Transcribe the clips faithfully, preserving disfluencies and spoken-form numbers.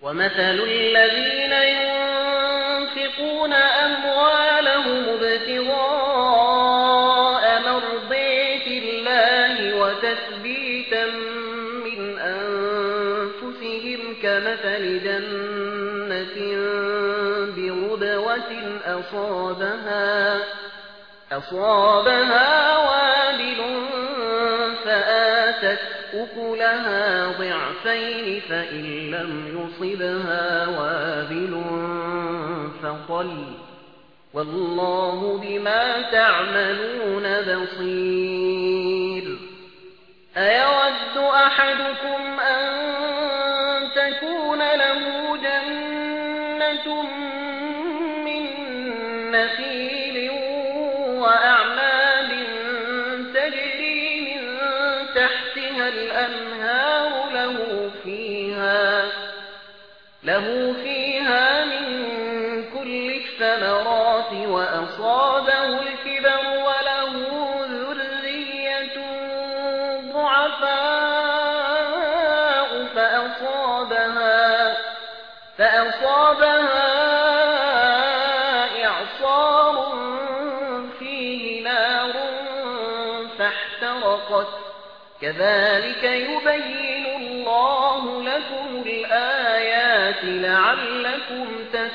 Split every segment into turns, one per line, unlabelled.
ومثل الذين ينفقون أموالهم ابتغاء مرضات الله وتثبيتا من أنفسهم كمثل جنة بربوة أصابها أصابها وابل فآتت أكلها ضعفين فإن لم يصبها وابل فطل والله بما تعملون بصير. أيود أحدكم أن تكون له جنة من نخيل وأعناب تجري من تحتها الأنهار له فيها له فيها من كل الثمرات وأصابه الكبر وله ذرية ضعفاء فأصابها فأصابها إعصار فيه نار فاحترقت كذلك يبين الله لكم الآيات لعلكم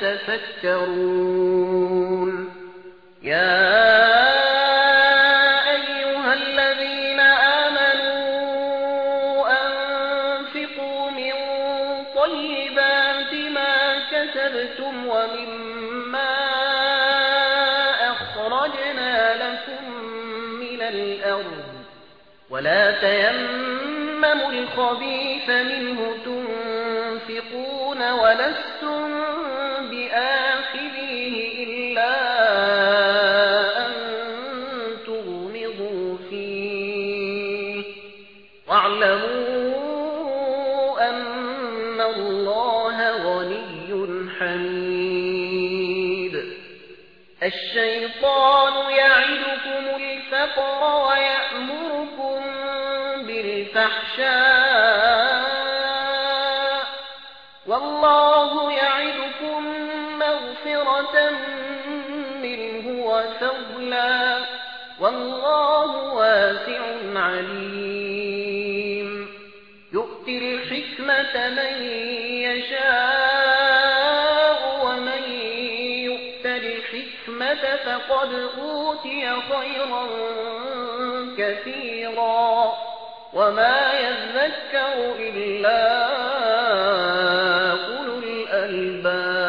تتفكرون. يا أيها الذين آمنوا أنفقوا من طيبات ما كسبتم ومما أخرجنا لكم من الأرض ولا تيمموا الخبيث منه تنفقون ولستم بآخذيه إلا أن تغمضوا فيه واعلموا أن الله غني حميد. الشيطان يعدكم الفقر ويأمركم بالفحشاء والله يعدكم مغفرة منه وفضلا والله واسع عليم. يؤتي الحكمة من يشاء ومن يؤت الحكمة فقد أوتي خيرا كثيرا وما يذكر إلا أولو الألباب.